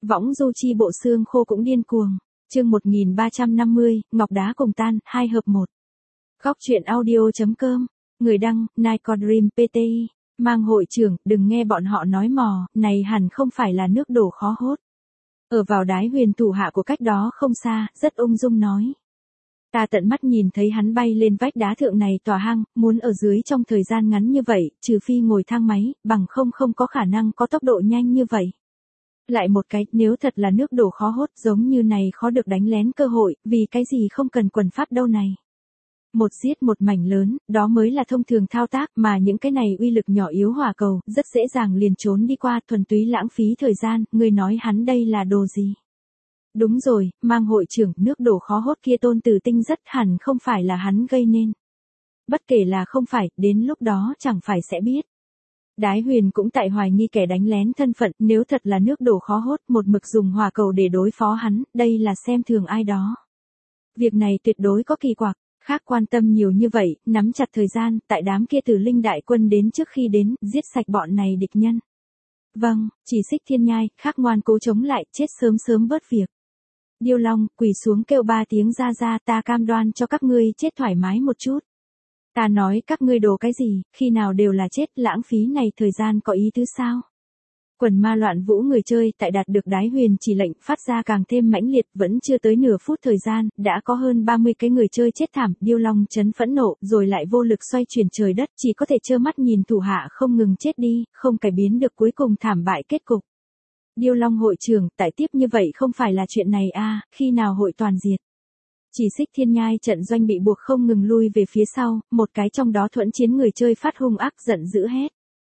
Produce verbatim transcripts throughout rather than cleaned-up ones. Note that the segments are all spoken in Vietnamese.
Võng du chi bộ xương khô cũng điên cuồng. Chương một nghìn ba trăm năm mươi, ngọc đá cùng tan, hai hợp một. Góc truyện audio.com. Người đăng, Nicodream pê tê i. Mang hội trưởng, đừng nghe bọn họ nói mò, này hẳn không phải là nước đổ khó hốt. Ở vào đái huyền thủ hạ của cách đó không xa, rất ung dung nói. Ta tận mắt nhìn thấy hắn bay lên vách đá thượng này tòa hang, muốn ở dưới trong thời gian ngắn như vậy, trừ phi ngồi thang máy, bằng không không có khả năng có tốc độ nhanh như vậy. Lại một cái, nếu thật là nước đổ khó hốt giống như này khó được đánh lén cơ hội, vì cái gì không cần quần pháp đâu này. Một giết một mảnh lớn, đó mới là thông thường thao tác, mà những cái này uy lực nhỏ yếu hỏa cầu, rất dễ dàng liền trốn đi qua, thuần túy lãng phí thời gian, người nói hắn đây là đồ gì. Đúng rồi, mang hội trưởng, nước đổ khó hốt kia tôn tử tinh rất hẳn không phải là hắn gây nên. Bất kể là không phải, đến lúc đó chẳng phải sẽ biết. Đái huyền cũng tại hoài nghi kẻ đánh lén thân phận, nếu thật là nước đổ khó hốt, một mực dùng hỏa cầu để đối phó hắn, đây là xem thường ai đó. Việc này tuyệt đối có kỳ quặc, khác quan tâm nhiều như vậy, nắm chặt thời gian, tại đám kia tử linh đại quân đến trước khi đến, giết sạch bọn này địch nhân. Vâng, chỉ xích thiên nhai, khác ngoan cố chống lại, chết sớm sớm bớt việc. Điêu Long, quỳ xuống kêu ba tiếng ra ra, ta cam đoan cho các ngươi chết thoải mái một chút. Ta nói các ngươi đồ cái gì, khi nào đều là chết, lãng phí này thời gian có ý tứ sao? Quần ma loạn vũ người chơi tại đạt được đái huyền chỉ lệnh phát ra càng thêm mãnh liệt, vẫn chưa tới nửa phút thời gian, đã có hơn ba mươi cái người chơi chết thảm, Điêu Long chấn phẫn nộ, rồi lại vô lực xoay chuyển trời đất, chỉ có thể trơ mắt nhìn thủ hạ không ngừng chết đi, không cải biến được cuối cùng thảm bại kết cục. Điêu Long hội trưởng, tại tiếp như vậy không phải là chuyện này a, à, khi nào hội toàn diệt. Chỉ xích thiên nhai trận doanh bị buộc không ngừng lui về phía sau, một cái trong đó thuẫn chiến người chơi phát hung ác giận dữ hét.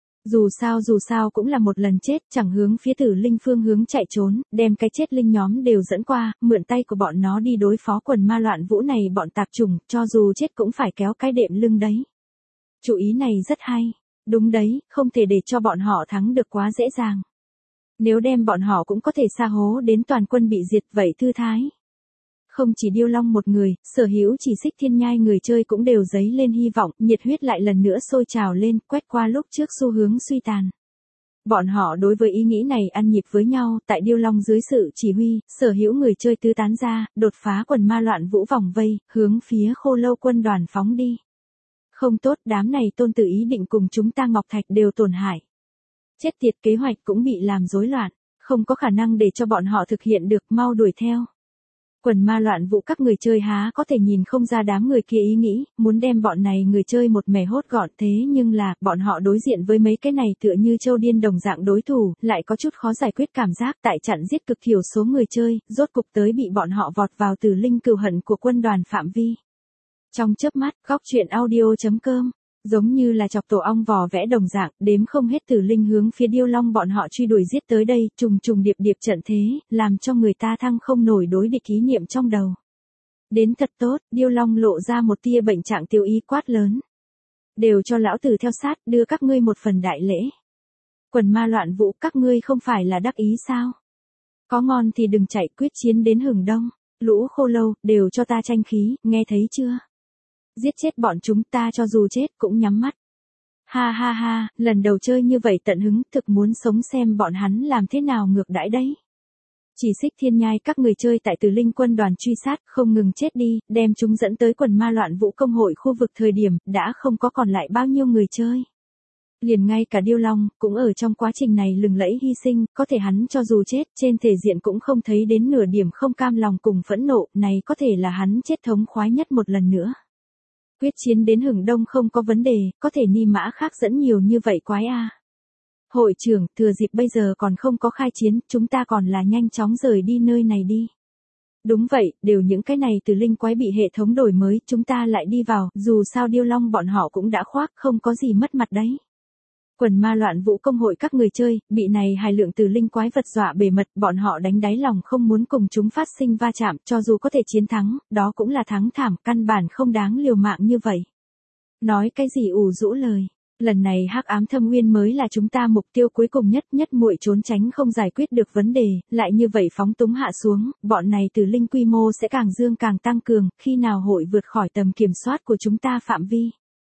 Dù sao dù sao cũng là một lần chết, chẳng hướng phía tử linh phương hướng chạy trốn, đem cái chết linh nhóm đều dẫn qua, mượn tay của bọn nó đi đối phó quần ma loạn vũ này bọn tạp chủng, cho dù chết cũng phải kéo cái đệm lưng đấy. Chủ ý này rất hay, đúng đấy, không thể để cho bọn họ thắng được quá dễ dàng. Nếu đem bọn họ cũng có thể sa hố đến toàn quân bị diệt vậy thư thái. Không chỉ Điêu Long một người, sở hữu chỉ xích thiên nhai người chơi cũng đều dấy lên hy vọng, nhiệt huyết lại lần nữa sôi trào lên, quét qua lúc trước xu hướng suy tàn. Bọn họ đối với ý nghĩ này ăn nhịp với nhau, tại Điêu Long dưới sự chỉ huy, sở hữu người chơi tứ tán ra, đột phá quần ma loạn vũ vòng vây, hướng phía Khô Lâu quân đoàn phóng đi. Không tốt, đám này tôn tử ý định cùng chúng ta Ngọc Thạch đều tổn hại. Chết tiệt, kế hoạch cũng bị làm rối loạn, không có khả năng để cho bọn họ thực hiện được, mau đuổi theo. Quần ma loạn vụ các người chơi há có thể nhìn không ra đám người kia ý nghĩ, muốn đem bọn này người chơi một mẻ hốt gọn, thế nhưng là, bọn họ đối diện với mấy cái này tựa như châu điên đồng dạng đối thủ, lại có chút khó giải quyết cảm giác tại chặn giết cực thiểu số người chơi, rốt cục tới bị bọn họ vọt vào từ linh cừu hận của quân đoàn phạm vi. Trong chớp mắt, góc truyện audio.com. Giống như là chọc tổ ong vò vẽ đồng dạng, đếm không hết tử linh hướng phía Điêu Long bọn họ truy đuổi giết tới đây, trùng trùng điệp điệp trận thế, làm cho người ta thăng không nổi đối địch ý niệm trong đầu. Đến thật tốt, Điêu Long lộ ra một tia bệnh trạng tiêu ý quát lớn. Đều cho lão tử theo sát, đưa các ngươi một phần đại lễ. Quần ma loạn vũ, các ngươi không phải là đắc ý sao? Có ngon thì đừng chạy, quyết chiến đến hừng đông. Lũ Khô Lâu, đều cho ta tranh khí, nghe thấy chưa? Giết chết bọn chúng, ta cho dù chết cũng nhắm mắt. Ha ha ha, lần đầu chơi như vậy tận hứng, thực muốn sống xem bọn hắn làm thế nào ngược đãi đấy. Chỉ xích thiên nhai các người chơi tại Tử Linh quân đoàn truy sát, không ngừng chết đi, đem chúng dẫn tới quần ma loạn vũ công hội khu vực thời điểm, đã không có còn lại bao nhiêu người chơi. Liền ngay cả Điêu Long, cũng ở trong quá trình này lừng lẫy hy sinh, có thể hắn cho dù chết, trên thể diện cũng không thấy đến nửa điểm không cam lòng cùng phẫn nộ, này có thể là hắn chết thống khoái nhất một lần nữa. Quyết chiến đến hừng đông không có vấn đề, có thể ni mã khác dẫn nhiều như vậy quái a. À. Hội trưởng, thừa dịp bây giờ còn không có khai chiến, chúng ta còn là nhanh chóng rời đi nơi này đi. Đúng vậy, đều những cái này từ linh quái bị hệ thống đổi mới, chúng ta lại đi vào, dù sao Điêu Long bọn họ cũng đã khoác, không có gì mất mặt đấy. Quần ma loạn vũ công hội các người chơi, bị này hài lượng từ linh quái vật dọa bề mật, bọn họ đánh đáy lòng không muốn cùng chúng phát sinh va chạm, cho dù có thể chiến thắng, đó cũng là thắng thảm, căn bản không đáng liều mạng như vậy. Nói cái gì ủ rũ lời, lần này hắc ám thâm nguyên mới là chúng ta mục tiêu cuối cùng nhất, nhất muội trốn tránh không giải quyết được vấn đề, lại như vậy phóng túng hạ xuống, bọn này từ linh quy mô sẽ càng dương càng tăng cường, khi nào hội vượt khỏi tầm kiểm soát của chúng ta phạm vi.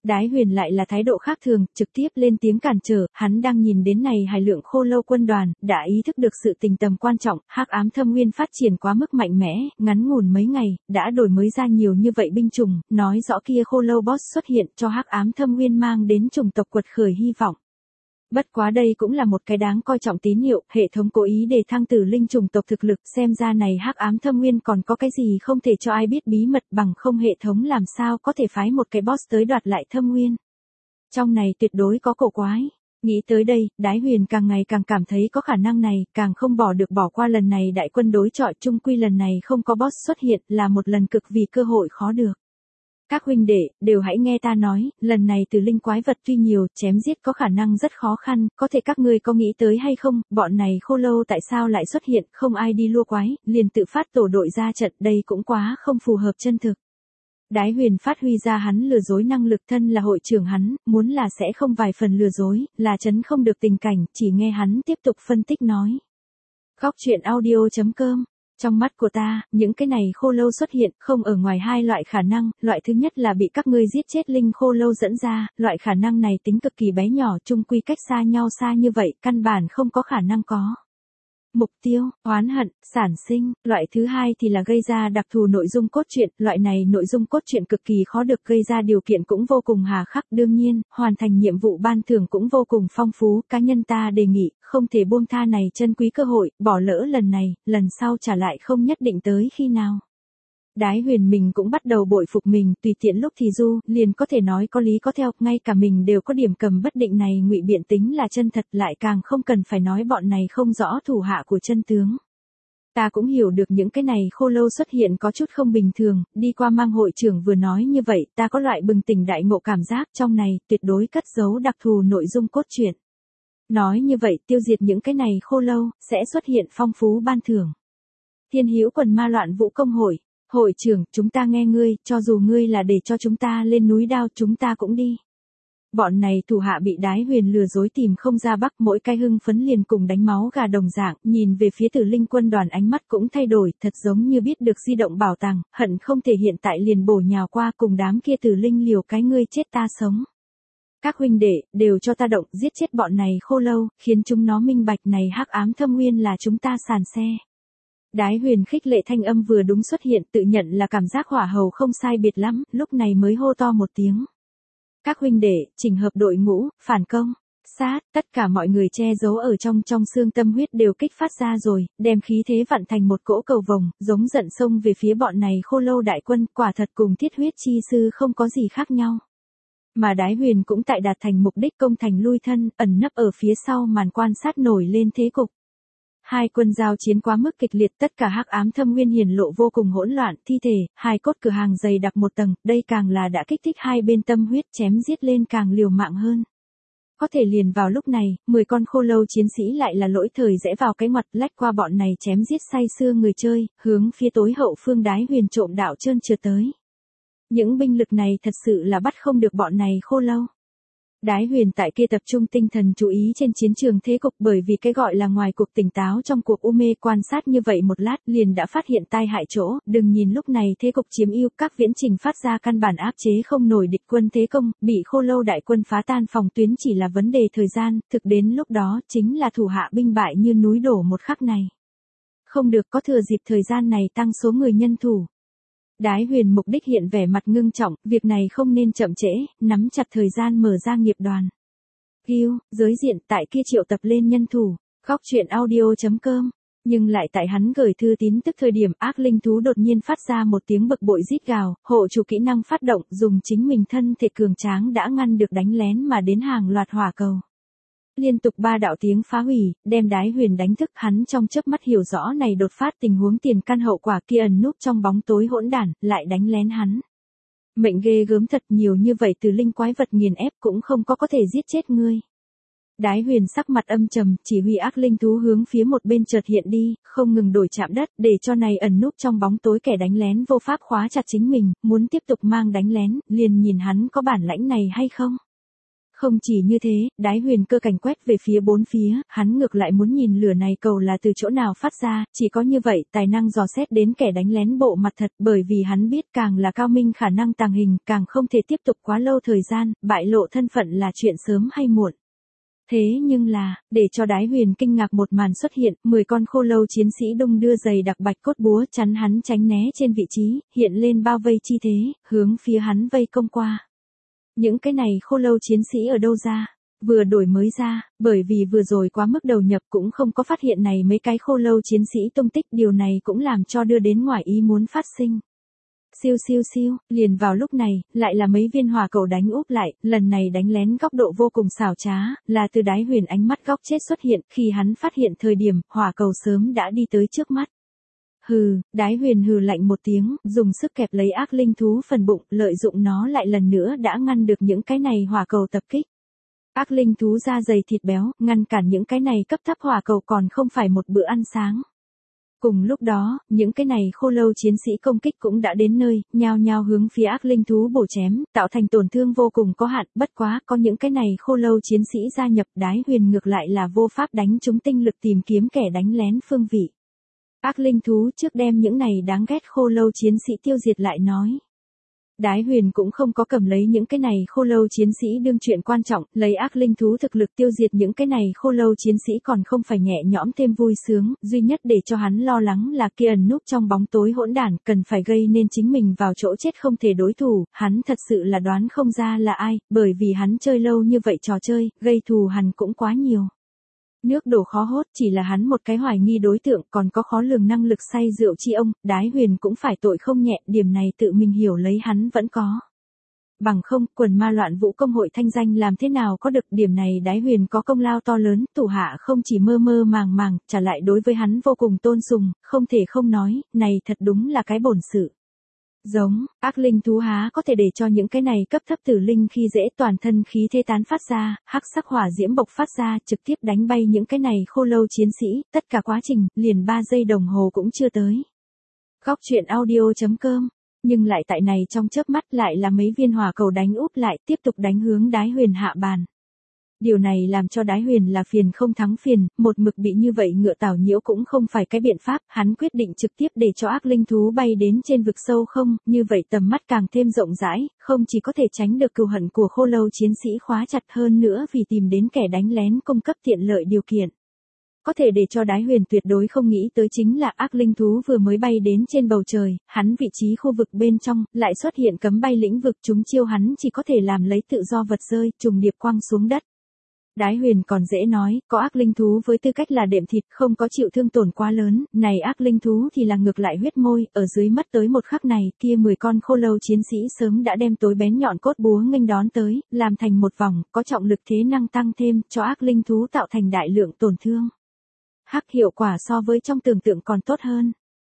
Đái Huyền lại là thái độ khác thường, trực tiếp lên tiếng cản trở, hắn đang nhìn đến này hải lượng khô lâu quân đoàn, đã ý thức được sự tình tầm quan trọng, hắc ám thâm nguyên phát triển quá mức mạnh mẽ, ngắn ngủn mấy ngày, đã đổi mới ra nhiều như vậy binh chủng, nói rõ kia khô lâu boss xuất hiện cho hắc ám thâm nguyên mang đến chủng tộc quật khởi hy vọng. Bất quá đây cũng là một cái đáng coi trọng tín hiệu, hệ thống cố ý để thăng tử linh chủng tộc thực lực, xem ra này hắc ám thâm nguyên còn có cái gì không thể cho ai biết bí mật, bằng không hệ thống làm sao có thể phái một cái boss tới đoạt lại thâm nguyên. Trong này tuyệt đối có cổ quái. Nghĩ tới đây, Đái Huyền càng ngày càng cảm thấy có khả năng này, càng không bỏ được bỏ qua lần này đại quân đối chọi, chung quy lần này không có boss xuất hiện, là một lần cực vì cơ hội khó được. Các huynh đệ, đều hãy nghe ta nói, lần này từ linh quái vật tuy nhiều, chém giết có khả năng rất khó khăn, có thể các ngươi có nghĩ tới hay không, bọn này khô lâu tại sao lại xuất hiện, không ai đi lua quái, liền tự phát tổ đội ra trận, đây cũng quá không phù hợp chân thực. Đái Huyền phát huy ra hắn lừa dối năng lực, thân là hội trưởng hắn, muốn là sẽ không vài phần lừa dối, là chấn không được tình cảnh, chỉ nghe hắn tiếp tục phân tích nói. Góc truyện audio chấm com. Trong mắt của ta, những cái này khô lâu xuất hiện, không ở ngoài hai loại khả năng, loại thứ nhất là bị các ngươi giết chết linh khô lâu dẫn ra, loại khả năng này tính cực kỳ bé nhỏ, chung quy cách xa nhau xa như vậy, căn bản không có khả năng có. Mục tiêu, oán hận, sản sinh, loại thứ hai thì là gây ra đặc thù nội dung cốt truyện, loại này nội dung cốt truyện cực kỳ khó được gây ra, điều kiện cũng vô cùng hà khắc, đương nhiên, hoàn thành nhiệm vụ ban thưởng cũng vô cùng phong phú, cá nhân ta đề nghị, không thể buông tha này chân quý cơ hội, bỏ lỡ lần này, lần sau trả lại không nhất định tới khi nào. Đái Huyền mình cũng bắt đầu bội phục mình, tùy tiện lúc thì du, liền có thể nói có lý có theo, ngay cả mình đều có điểm cầm bất định này ngụy biện tính là chân thật, lại càng không cần phải nói bọn này không rõ thủ hạ của chân tướng. Ta cũng hiểu được những cái này khô lâu xuất hiện có chút không bình thường, đi qua mang hội trưởng vừa nói như vậy, ta có loại bừng tỉnh đại ngộ cảm giác trong này tuyệt đối cất giấu đặc thù nội dung cốt truyện. Nói như vậy, tiêu diệt những cái này khô lâu, sẽ xuất hiện phong phú ban thưởng. Thiên Hữu quần ma loạn vũ công hội. Hội trưởng, chúng ta nghe ngươi, cho dù ngươi là để cho chúng ta lên núi đao, chúng ta cũng đi. Bọn này thủ hạ bị Đái Huyền lừa dối tìm không ra bắc, mỗi cái hưng phấn liền cùng đánh máu gà đồng dạng, nhìn về phía Tử Linh quân đoàn ánh mắt cũng thay đổi, thật giống như biết được di động bảo tàng, hận không thể hiện tại liền bổ nhào qua cùng đám kia Tử Linh liều cái ngươi chết ta sống. Các huynh đệ, đều cho ta động, giết chết bọn này khô lâu, khiến chúng nó minh bạch này hắc ám thâm nguyên là chúng ta sàn xe. Đái Huyền khích lệ thanh âm vừa đúng xuất hiện, tự nhận là cảm giác hỏa hầu không sai biệt lắm, lúc này mới hô to một tiếng. Các huynh đệ, chỉnh hợp đội ngũ, phản công, sát, tất cả mọi người che giấu ở trong trong xương tâm huyết đều kích phát ra rồi, đem khí thế vặn thành một cỗ cầu vồng, giống giận xông về phía bọn này khô lâu đại quân, quả thật cùng thiết huyết chi sư không có gì khác nhau. Mà Đái Huyền cũng tại đạt thành mục đích công thành lui thân, ẩn nấp ở phía sau màn quan sát nổi lên thế cục. Hai quân giao chiến quá mức kịch liệt, tất cả hắc ám thâm nguyên hiển lộ vô cùng hỗn loạn, thi thể, hai cốt cửa hàng dày đặc một tầng, đây càng là đã kích thích hai bên tâm huyết, chém giết lên càng liều mạng hơn. Có thể liền vào lúc này, mười con khô lâu chiến sĩ lại là lỗi thời rẽ vào cái ngoặt, lách qua bọn này chém giết say sưa người chơi, hướng phía tối hậu phương Đái Huyền trộm đạo trơn trượt tới. Những binh lực này thật sự là bắt không được bọn này khô lâu. Đái Huyền tại kia tập trung tinh thần chú ý trên chiến trường thế cục, bởi vì cái gọi là ngoài cuộc tỉnh táo trong cuộc u mê, quan sát như vậy một lát liền đã phát hiện tai hại chỗ, đừng nhìn lúc này thế cục chiếm ưu, các viễn trình phát ra căn bản áp chế không nổi địch quân thế công, bị khô lâu đại quân phá tan phòng tuyến chỉ là vấn đề thời gian, thực đến lúc đó chính là thủ hạ binh bại như núi đổ một khắc này. Không được có thừa dịp thời gian này tăng số người nhân thủ. Đái Huyền mục đích hiện vẻ mặt ngưng trọng, việc này không nên chậm trễ, nắm chặt thời gian mở ra nghiệp đoàn. Ghiêu, giới diện tại kia triệu tập lên nhân thủ, góc truyện audio chấm com. Nhưng lại tại hắn gửi thư tín tức thời điểm ác linh thú đột nhiên phát ra một tiếng bực bội rít gào, hộ chủ kỹ năng phát động, dùng chính mình thân thể cường tráng đã ngăn được đánh lén mà đến hàng loạt hỏa cầu. Liên tục ba đạo tiếng phá hủy, đem Đái Huyền đánh thức, hắn trong chớp mắt hiểu rõ này đột phát tình huống tiền căn hậu quả, kia ẩn núp trong bóng tối hỗn đản, lại đánh lén hắn. Mệnh ghê gớm thật, nhiều như vậy từ linh quái vật nghiền ép cũng không có có thể giết chết ngươi. Đái Huyền sắc mặt âm trầm, chỉ huy ác linh thú hướng phía một bên chợt hiện đi, không ngừng đổi chạm đất, để cho này ẩn núp trong bóng tối kẻ đánh lén vô pháp khóa chặt chính mình, muốn tiếp tục mang đánh lén, liền nhìn hắn có bản lãnh này hay không. Không chỉ như thế, Đái Huyền cơ cảnh quét về phía bốn phía, hắn ngược lại muốn nhìn lửa này cầu là từ chỗ nào phát ra, chỉ có như vậy tài năng dò xét đến kẻ đánh lén bộ mặt thật, bởi vì hắn biết càng là cao minh khả năng tàng hình, càng không thể tiếp tục quá lâu thời gian, bại lộ thân phận là chuyện sớm hay muộn. Thế nhưng là, để cho Đái Huyền kinh ngạc một màn xuất hiện, mười con khô lâu chiến sĩ đung đưa giày đặc bạch cốt búa chắn hắn tránh né trên vị trí, hiện lên bao vây chi thế, hướng phía hắn vây công qua. Những cái này khô lâu chiến sĩ ở đâu ra? Vừa đổi mới ra, bởi vì vừa rồi quá mức đầu nhập cũng không có phát hiện này mấy cái khô lâu chiến sĩ tung tích, điều này cũng làm cho đưa đến ngoài ý muốn phát sinh. Siêu siêu siêu, liền vào lúc này, lại là mấy viên hỏa cầu đánh úp lại, lần này đánh lén góc độ vô cùng xảo trá, là từ Đái Huyền ánh mắt góc chết xuất hiện, khi hắn phát hiện thời điểm, hỏa cầu sớm đã đi tới trước mắt. Hừ, Đái Huyền hừ lạnh một tiếng, dùng sức kẹp lấy ác linh thú phần bụng, lợi dụng nó lại lần nữa đã ngăn được những cái này hỏa cầu tập kích. Ác linh thú da dày thịt béo, ngăn cản những cái này cấp thấp hỏa cầu còn không phải một bữa ăn sáng. Cùng lúc đó, những cái này khô lâu chiến sĩ công kích cũng đã đến nơi, nhao nhao hướng phía ác linh thú bổ chém, tạo thành tổn thương vô cùng có hạn, bất quá, có những cái này khô lâu chiến sĩ gia nhập, Đái Huyền ngược lại là vô pháp đánh trúng tinh lực tìm kiếm kẻ đánh lén phương vị. Ác linh thú trước đem những này đáng ghét khô lâu chiến sĩ tiêu diệt lại nói. Đái Huyền cũng không có cầm lấy những cái này khô lâu chiến sĩ đương chuyện quan trọng, lấy ác linh thú thực lực tiêu diệt những cái này khô lâu chiến sĩ còn không phải nhẹ nhõm thêm vui sướng, duy nhất để cho hắn lo lắng là kia ẩn núp trong bóng tối hỗn đản, cần phải gây nên chính mình vào chỗ chết không thể đối thủ, hắn thật sự là đoán không ra là ai, bởi vì hắn chơi lâu như vậy trò chơi, gây thù hằn cũng quá nhiều. Nước đổ khó hốt, chỉ là hắn một cái hoài nghi đối tượng, còn có khó lường năng lực say rượu chi ông, Đái Huyền cũng phải tội không nhẹ, điểm này tự mình hiểu lấy hắn vẫn có. Bằng không, quần ma loạn vũ công hội thanh danh làm thế nào có được, điểm này Đái Huyền có công lao to lớn, thủ hạ không chỉ mơ mơ màng màng, trả lại đối với hắn vô cùng tôn sùng, không thể không nói, này thật đúng là cái bổn sự. Giống, ác linh thú há có thể để cho những cái này cấp thấp tử linh khi dễ toàn thân khí thế tán phát ra, hắc sắc hỏa diễm bộc phát ra, trực tiếp đánh bay những cái này khô lâu chiến sĩ, tất cả quá trình, liền ba giây đồng hồ cũng chưa tới. Góc truyện audio chấm com, nhưng lại tại này trong chớp mắt lại là mấy viên hỏa cầu đánh úp lại, tiếp tục đánh hướng Đái Huyền hạ bàn. Điều này làm cho Đái Huyền là phiền không thắng phiền, một mực bị như vậy ngựa tảo nhiễu cũng không phải cái biện pháp, hắn quyết định trực tiếp để cho ác linh thú bay đến trên vực sâu không, như vậy tầm mắt càng thêm rộng rãi, không chỉ có thể tránh được cừu hận của khô lâu chiến sĩ khóa chặt hơn nữa vì tìm đến kẻ đánh lén cung cấp tiện lợi điều kiện. Có thể để cho Đái Huyền tuyệt đối không nghĩ tới chính là ác linh thú vừa mới bay đến trên bầu trời, hắn vị trí khu vực bên trong, lại xuất hiện cấm bay lĩnh vực, chúng chiêu hắn chỉ có thể làm lấy tự do vật rơi, trùng điệp quăng xuống đất. Đái Huyền còn dễ nói, có ác linh thú với tư cách là đệm thịt, không có chịu thương tổn quá lớn, này ác linh thú thì là ngược lại huyết môi, ở dưới mất tới một khắc này, kia mười con khô lâu chiến sĩ sớm đã đem tối bén nhọn cốt búa nghênh đón tới, làm thành một vòng, có trọng lực thế năng tăng thêm, cho ác linh thú tạo thành đại lượng tổn thương. Hắc hiệu quả so với trong tưởng tượng còn tốt hơn.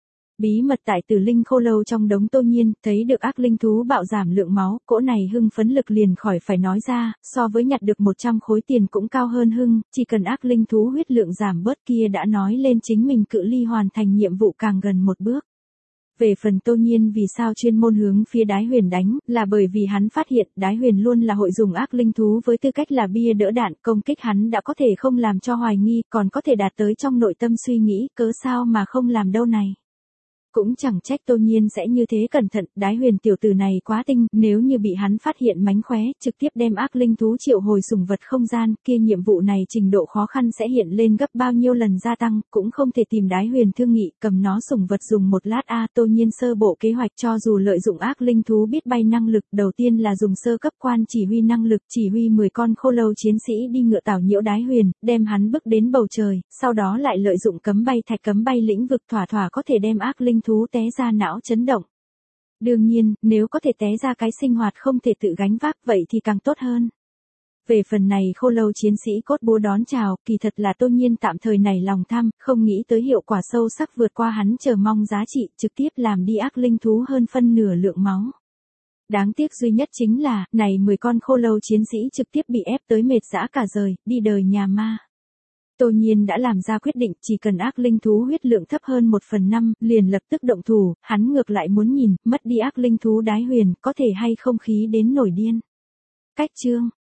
Bí mật tại Tử Linh khô lâu trong đống Tô Nhiên, thấy được ác linh thú bạo giảm lượng máu, cỗ này hưng phấn lực liền khỏi phải nói ra, so với nhặt được một trăm khối tiền cũng cao hơn hưng, chỉ cần ác linh thú huyết lượng giảm bớt kia đã nói lên chính mình cự ly hoàn thành nhiệm vụ càng gần một bước. Về phần Tô Nhiên vì sao chuyên môn hướng phía Đái Huyền đánh, là bởi vì hắn phát hiện Đái Huyền luôn là hội dùng ác linh thú với tư cách là bia đỡ đạn, công kích hắn đã có thể không làm cho hoài nghi, còn có thể đạt tới trong nội tâm suy nghĩ, cớ sao mà không làm đâu này. Cũng chẳng trách Tô Nhiên sẽ như thế cẩn thận, Đái Huyền tiểu tử này quá tinh, nếu như bị hắn phát hiện mánh khóe, trực tiếp đem ác linh thú triệu hồi sủng vật không gian, kia nhiệm vụ này trình độ khó khăn sẽ hiện lên gấp bao nhiêu lần gia tăng, cũng không thể tìm Đái Huyền thương nghị, cầm nó sủng vật dùng một lát a. Tô Nhiên sơ bộ kế hoạch cho dù lợi dụng ác linh thú biết bay năng lực, đầu tiên là dùng sơ cấp quan chỉ huy năng lực, chỉ huy mười con khô lâu chiến sĩ đi ngựa tảo nhiễu Đái Huyền, đem hắn bước đến bầu trời, sau đó lại lợi dụng cấm bay thạch cấm bay lĩnh vực thỏa thỏa có thể đem ác linh thú té ra não chấn động. Đương nhiên, nếu có thể té ra cái sinh hoạt không thể tự gánh vác vậy thì càng tốt hơn. Về phần này khô lâu chiến sĩ cốt búa đón chào, kỳ thật là Tô Nhiên tạm thời nảy lòng tham, không nghĩ tới hiệu quả sâu sắc vượt qua hắn chờ mong giá trị, trực tiếp làm đi ác linh thú hơn phân nửa lượng máu. Đáng tiếc duy nhất chính là, này mười con khô lâu chiến sĩ trực tiếp bị ép tới mệt dã cả rời, đi đời nhà ma. Tô Nhiên đã làm ra quyết định, chỉ cần ác linh thú huyết lượng thấp hơn một phần năm, liền lập tức động thủ, hắn ngược lại muốn nhìn, mất đi ác linh thú Đái Huyền, có thể hay không khí đến nổi điên. Cách chương